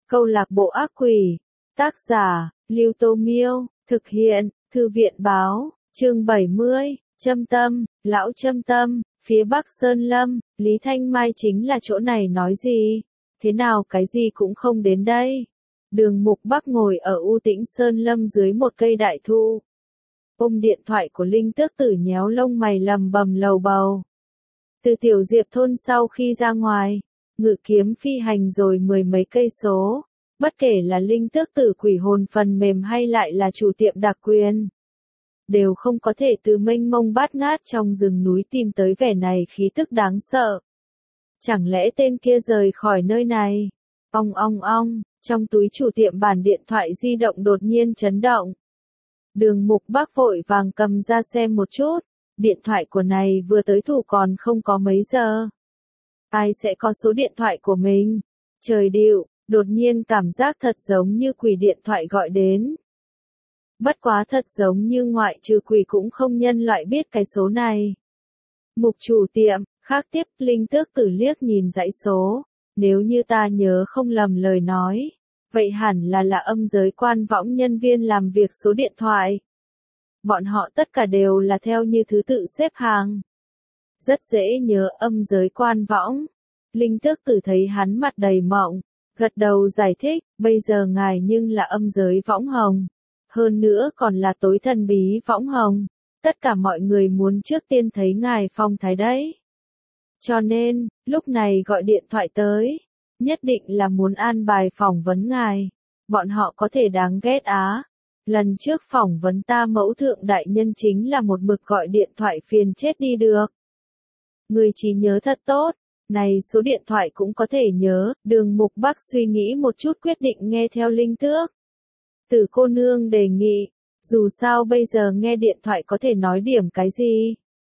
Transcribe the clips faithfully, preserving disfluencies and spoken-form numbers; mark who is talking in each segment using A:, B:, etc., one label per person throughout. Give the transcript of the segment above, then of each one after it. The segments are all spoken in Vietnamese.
A: Câu lạc bộ ác quỷ. Tác giả, Lưu Tô Miêu. Thực hiện, Thư viện báo. Chương bảy mươi. Châm tâm, lão châm tâm. Phía Bắc Sơn Lâm, Lý Thanh Mai chính là chỗ này nói gì? Thế nào cái gì cũng không đến đây. Đường Mục Bắc ngồi ở u tĩnh Sơn Lâm dưới một cây đại thụ. Ôm điện thoại của Linh Tước Tử nhéo lông mày lầm bầm lầu bầu. Từ Tiểu Diệp thôn sau khi ra ngoài, ngự kiếm phi hành rồi mười mấy cây số. Bất kể là Linh Tước Tử quỷ hồn phần mềm hay lại là chủ tiệm đặc quyền, đều không có thể từ mênh mông bát ngát trong rừng núi tìm tới vẻ này khí tức đáng sợ. Chẳng lẽ tên kia rời khỏi nơi này? Ong ong ong, trong túi chủ tiệm bàn điện thoại di động đột nhiên chấn động. Đường Mục Bắc vội vàng cầm ra xem một chút, điện thoại của này vừa tới thủ còn không có mấy giờ. Ai sẽ có số điện thoại của mình? Trời điệu, đột nhiên cảm giác thật giống như quỷ điện thoại gọi đến. Bất quá thật giống như ngoại trừ quỷ cũng không nhân loại biết cái số này. Mục chủ tiệm, khác tiếp Linh Tước Tử liếc nhìn dãy số, nếu như ta nhớ không lầm lời nói, vậy hẳn là là âm giới quan võng nhân viên làm việc số điện thoại. Bọn họ tất cả đều là theo như thứ tự xếp hàng. Rất dễ nhớ âm giới quan võng. Linh Tước Tử thấy hắn mặt đầy mộng, gật đầu giải thích, bây giờ ngài nhưng là âm giới võng hồng. Hơn nữa còn là tối thần bí võng hồng. Tất cả mọi người muốn trước tiên thấy ngài phong thái đấy. Cho nên, lúc này gọi điện thoại tới, nhất định là muốn an bài phỏng vấn ngài. Bọn họ có thể đáng ghét á. Lần trước phỏng vấn ta mẫu thượng đại nhân chính là một mực gọi điện thoại phiền chết đi được. Người trí nhớ thật tốt, này số điện thoại cũng có thể nhớ. Đường Mục Bắc suy nghĩ một chút quyết định nghe theo Linh Tước Tử cô nương đề nghị. Dù sao bây giờ nghe điện thoại có thể nói điểm cái gì.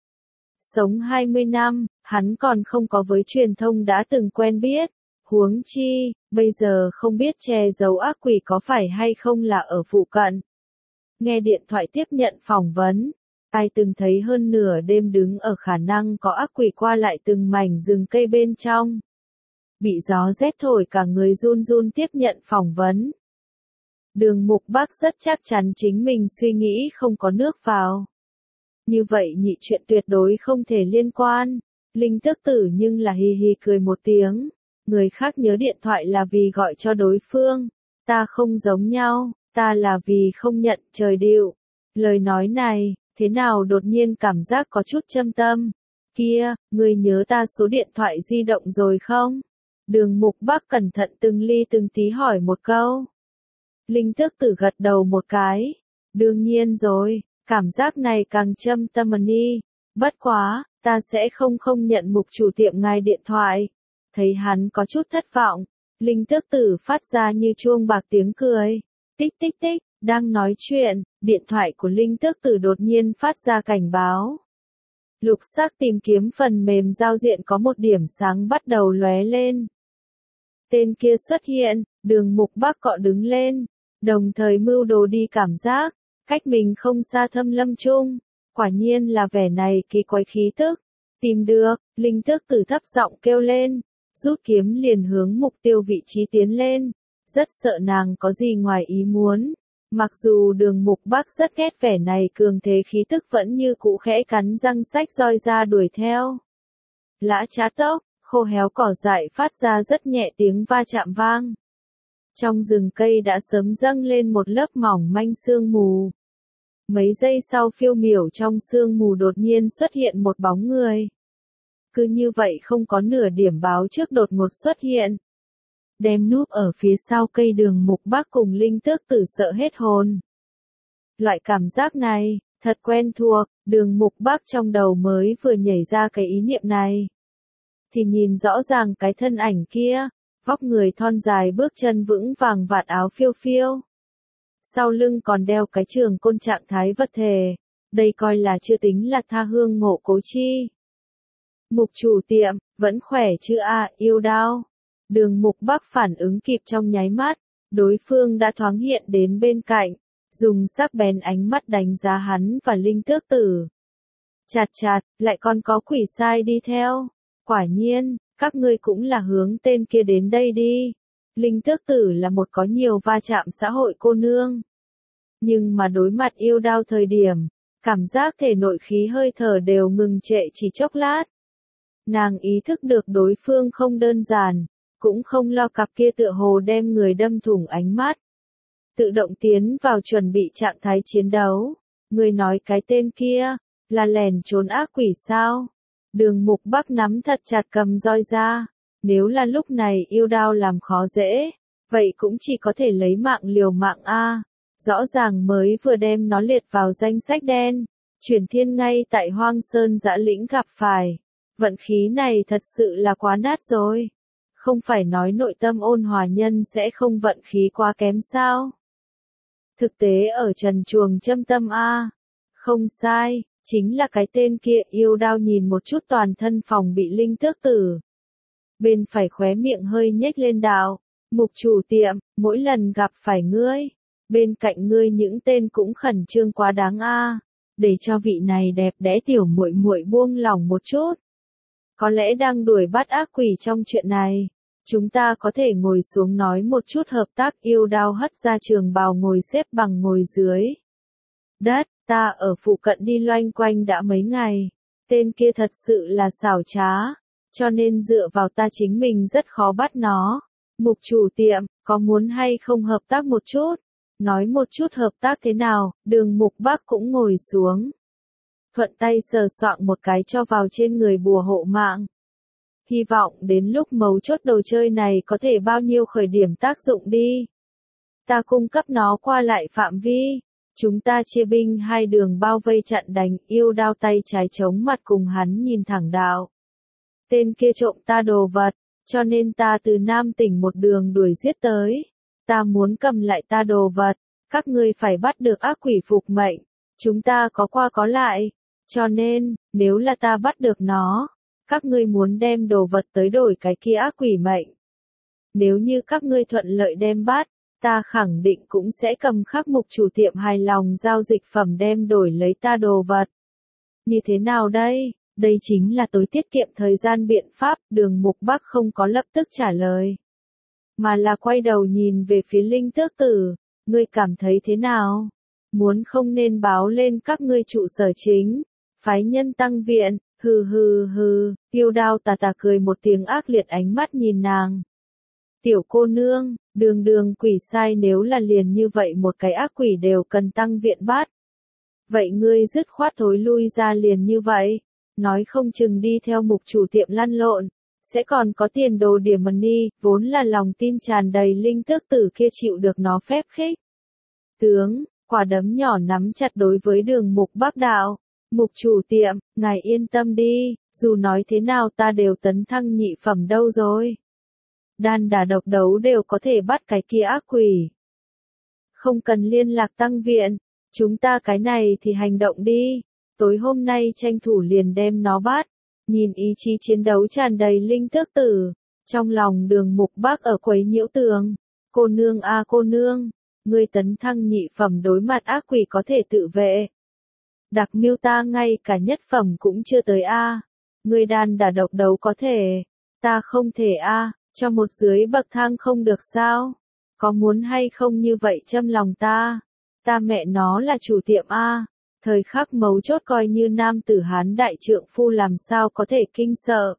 A: Sống hai mươi năm, hắn còn không có với truyền thông đã từng quen biết. Huống chi, bây giờ không biết che giấu ác quỷ có phải hay không là ở phụ cận. Nghe điện thoại tiếp nhận phỏng vấn. Ai từng thấy hơn nửa đêm đứng ở khả năng có ác quỷ qua lại từng mảnh rừng cây bên trong. Bị gió rét thổi cả người run run tiếp nhận phỏng vấn. Đường Mục Bắc rất chắc chắn chính mình suy nghĩ không có nước vào. Như vậy nhị chuyện tuyệt đối không thể liên quan. Linh Tước Tử nhưng là hì hì cười một tiếng. Người khác nhớ điện thoại là vì gọi cho đối phương. Ta không giống nhau, ta là vì không nhận. Trời điệu. Lời nói này, thế nào đột nhiên cảm giác có chút châm tâm. Kia, người nhớ ta số điện thoại di động rồi không? Đường Mục Bắc cẩn thận từng ly từng tí hỏi một câu. Linh Tước Tử gật đầu một cái. Đương nhiên rồi, cảm giác này càng châm tâm đi. Bất quá, ta sẽ không không nhận mục chủ tiệm ngài điện thoại. Thấy hắn có chút thất vọng, Linh Tước Tử phát ra như chuông bạc tiếng cười. Tích tích tích, đang nói chuyện, điện thoại của Linh Tước Tử đột nhiên phát ra cảnh báo. Lục sắc tìm kiếm phần mềm giao diện có một điểm sáng bắt đầu lóe lên. Tên kia xuất hiện, Đường Mục Bắc cọ đứng lên. Đồng thời mưu đồ đi cảm giác, cách mình không xa Thâm Lâm Trung. Quả nhiên là vẻ này kỳ quái khí tức. Tìm được, Linh Tước Tử thấp giọng kêu lên, rút kiếm liền hướng mục tiêu vị trí tiến lên. Rất sợ nàng có gì ngoài ý muốn. Mặc dù Đường Mục Bắc rất ghét vẻ này cường thế khí tức vẫn như cũ khẽ cắn răng sách roi ra đuổi theo. Lã chá tốc, khô héo cỏ dại phát ra rất nhẹ tiếng va chạm vang. Trong rừng cây đã sớm dâng lên một lớp mỏng manh sương mù. Mấy giây sau phiêu miểu trong sương mù đột nhiên xuất hiện một bóng người. Cứ như vậy không có nửa điểm báo trước đột ngột xuất hiện. Đem núp ở phía sau cây Đường Mục Bắc cùng Linh Tước Tử sợ hết hồn. Loại cảm giác này, thật quen thuộc, Đường Mục Bắc trong đầu mới vừa nhảy ra cái ý niệm này. Thì nhìn rõ ràng cái thân ảnh kia. Vóc người thon dài bước chân vững vàng vạt áo phiêu phiêu. Sau lưng còn đeo cái trường côn trạng thái vật thể. Đây coi là chưa tính là tha hương ngộ cố chi. Mục chủ tiệm, vẫn khỏe chứ à, yêu đao. Đường Mục Bắc phản ứng kịp trong nháy mắt. Đối phương đã thoáng hiện đến bên cạnh. Dùng sắc bén ánh mắt đánh giá hắn và Linh Tước Tử. Chạt chạt, lại còn có quỷ sai đi theo. Quả nhiên. Các ngươi cũng là hướng tên kia đến đây đi. Linh Tước Tử là một có nhiều va chạm xã hội cô nương. Nhưng mà đối mặt yêu đao thời điểm, cảm giác thể nội khí hơi thở đều ngừng trệ chỉ chốc lát. Nàng ý thức được đối phương không đơn giản, cũng không lo cặp kia tựa hồ đem người đâm thủng ánh mắt. Tự động tiến vào chuẩn bị trạng thái chiến đấu. Người nói cái tên kia, là lèn trốn ác quỷ sao? Đường Mục Bắc nắm thật chặt cầm roi ra. Nếu là lúc này yêu đao làm khó dễ, vậy cũng chỉ có thể lấy mạng liều mạng a. Rõ ràng mới vừa đem nó liệt vào danh sách đen. Chuyển thiên ngay tại Hoang Sơn Dã Lĩnh gặp phải. Vận khí này thật sự là quá nát rồi. Không phải nói nội tâm ôn hòa nhân sẽ không vận khí quá kém sao? Thực tế ở trần chuồng châm tâm a. Không sai, chính là cái tên kia. Yêu đao nhìn một chút toàn thân phòng bị Linh Tước Tử. Bên phải khóe miệng hơi nhếch lên đạo. Mục chủ tiệm, mỗi lần gặp phải ngươi, bên cạnh ngươi những tên cũng khẩn trương quá đáng a. Để cho vị này đẹp đẽ tiểu muội muội buông lỏng một chút. Có lẽ đang đuổi bắt ác quỷ trong chuyện này. Chúng ta có thể ngồi xuống nói một chút hợp tác. Yêu đao hất ra trường bào ngồi xếp bằng ngồi dưới đất. Ta ở phụ cận đi loanh quanh đã mấy ngày. Tên kia thật sự là xảo trá. Cho nên dựa vào ta chính mình rất khó bắt nó. Mục chủ tiệm, có muốn hay không hợp tác một chút? Nói một chút hợp tác thế nào? Đường Mục Bắc cũng ngồi xuống. Thuận tay sờ soạng một cái cho vào trên người bùa hộ mạng. Hy vọng đến lúc mấu chốt đồ chơi này có thể bao nhiêu khởi điểm tác dụng đi. Ta cung cấp nó qua lại phạm vi. Chúng ta chia binh hai đường bao vây chặn đánh. Yêu đao tay trái chống mặt cùng hắn nhìn thẳng đạo. Tên kia trộm ta đồ vật, cho nên ta từ Nam tỉnh một đường đuổi giết tới. Ta muốn cầm lại ta đồ vật, các ngươi phải bắt được ác quỷ phục mệnh. Chúng ta có qua có lại, cho nên, nếu là ta bắt được nó, các ngươi muốn đem đồ vật tới đổi cái kia ác quỷ mệnh. Nếu như các ngươi thuận lợi đem bắt, ta khẳng định cũng sẽ cầm khắc mục chủ tiệm hài lòng giao dịch phẩm đem đổi lấy ta đồ vật. Như thế nào đây? Đây chính là tối tiết kiệm thời gian biện pháp. Đường Mục Bắc không có lập tức trả lời, mà là quay đầu nhìn về phía Linh Tước Tử. Ngươi cảm thấy thế nào? Muốn không nên báo lên các ngươi trụ sở chính, phái nhân tăng viện? Hừ hừ hừ. Yêu đao tà tà cười một tiếng ác liệt ánh mắt nhìn nàng. Tiểu cô nương, đường đường quỷ sai, nếu là liền như vậy một cái ác quỷ đều cần tăng viện bắt. Vậy ngươi dứt khoát thối lui ra liền như vậy. Nói không chừng đi theo mục chủ tiệm lăn lộn, sẽ còn có tiền đồ điểm money. Vốn là lòng tin tràn đầy Linh Tước Tử kia chịu được nó phép khích. Tướng, quả đấm nhỏ nắm chặt đối với Đường Mục Bắc đạo. Mục chủ tiệm, ngài yên tâm đi, dù nói thế nào ta đều tấn thăng nhị phẩm đâu rồi. Đan đả độc đấu đều có thể bắt cái kia ác quỷ. Không cần liên lạc tăng viện, chúng ta cái này thì hành động đi. Tối hôm nay tranh thủ liền đem nó bắt. Nhìn ý chí chiến đấu tràn đầy Linh Tước Tử, trong lòng Đường Mục Bắc ở quấy nhiễu tường. Cô nương a cô nương, ngươi tấn thăng nhị phẩm đối mặt ác quỷ có thể tự vệ. Đặc miêu ta ngay cả nhất phẩm cũng chưa tới a. Ngươi đan đả độc đấu có thể, ta không thể a. Cho một dưới bậc thang không được sao? Có muốn hay không như vậy châm lòng ta? Ta mẹ nó là chủ tiệm a. Thời khắc mấu chốt coi như nam tử Hán đại trượng phu làm sao có thể kinh sợ.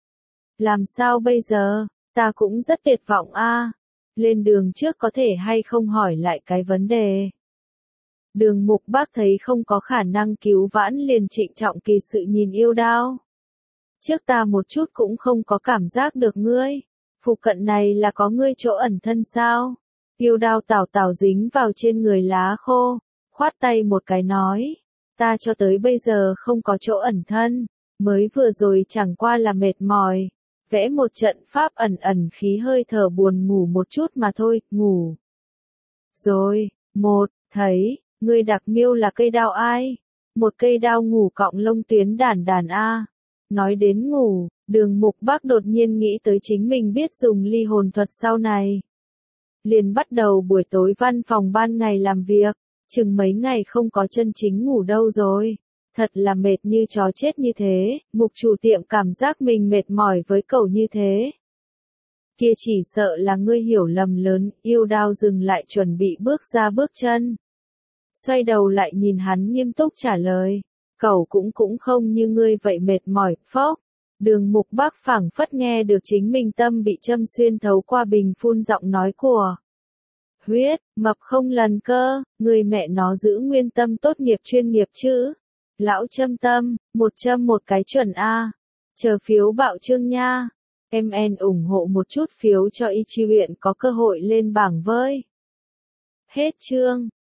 A: Làm sao bây giờ? Ta cũng rất tuyệt vọng a. Lên đường trước có thể hay không hỏi lại cái vấn đề. Đường Mục Bắc thấy không có khả năng cứu vãn liền trịnh trọng kỳ sự nhìn yêu đao. Trước ta một chút cũng không có cảm giác được ngươi. Phụ cận này là có ngươi chỗ ẩn thân sao? Yêu đao tảo tảo dính vào trên người lá khô. Khoát tay một cái nói, ta cho tới bây giờ không có chỗ ẩn thân, mới vừa rồi chẳng qua là mệt mỏi, vẽ một trận pháp ẩn ẩn khí hơi thở buồn ngủ một chút mà thôi, ngủ. Rồi, một, thấy, ngươi đặc miêu là cây đao ai? Một cây đao ngủ cọng lông tuyến đàn đàn a. Nói đến ngủ, Đường Mục Bắc đột nhiên nghĩ tới chính mình biết dùng ly hồn thuật sau này. Liền bắt đầu buổi tối văn phòng ban ngày làm việc. Chừng mấy ngày không có chân chính ngủ đâu rồi. Thật là mệt như chó chết như thế. Mục chủ tiệm cảm giác mình mệt mỏi với cậu như thế. kia chỉ sợ là ngươi hiểu lầm lớn, yêu đao dừng lại chuẩn bị bước ra bước chân. Xoay đầu lại nhìn hắn nghiêm túc trả lời, cậu cũng cũng không như ngươi vậy mệt mỏi, phốc. Đường Mục Bắc phảng phất nghe được chính mình tâm bị châm xuyên thấu qua bình phun giọng nói của huyết, mập không lần cơ, người mẹ nó giữ nguyên tâm tốt nghiệp chuyên nghiệp chứ. Lão châm tâm, một châm một cái chuẩn A. Chờ phiếu bạo trương nha. Em en ủng hộ một chút phiếu cho y chi huyện có cơ hội lên bảng với. Hết chương.